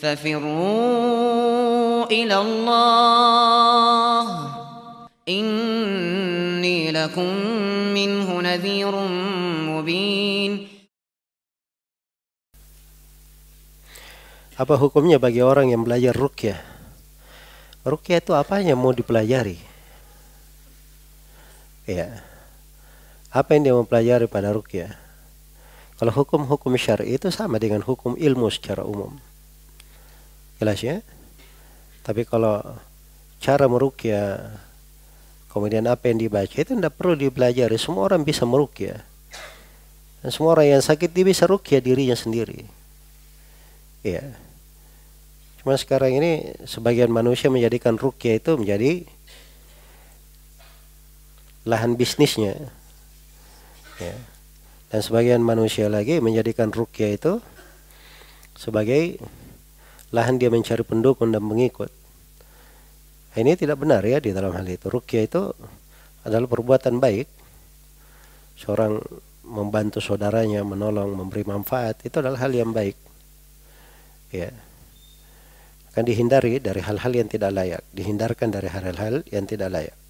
ففروا إلى الله إني لكم منه نذير مبين. Apa hukumnya bagi orang yang belajar ruqyah? Ruqyah itu apanya mau dipelajari? Ya. Apa yang dia mempelajari pada ruqyah? Kalau hukum-hukum syar'i itu sama dengan hukum ilmu secara umum. Jelas ya? Tapi kalau cara meruqyah, kemudian apa yang dibaca itu tidak perlu dipelajari. Semua orang bisa meruqyah. Dan semua orang yang sakit dia bisa ruqyah dirinya sendiri. Ya. Cuma sekarang ini sebagian manusia menjadikan ruqyah itu menjadi lahan bisnisnya. Ya. Dan sebagian manusia lagi menjadikan ruqyah itu sebagai lahan dia mencari pendukung dan mengikut. Ini tidak benar ya di dalam hal itu. Ruqyah itu adalah perbuatan baik. Seorang membantu saudaranya, menolong, memberi manfaat, itu adalah hal yang baik. Ya. Akan dihindari dari hal-hal yang tidak layak, dihindarkan dari hal-hal yang tidak layak.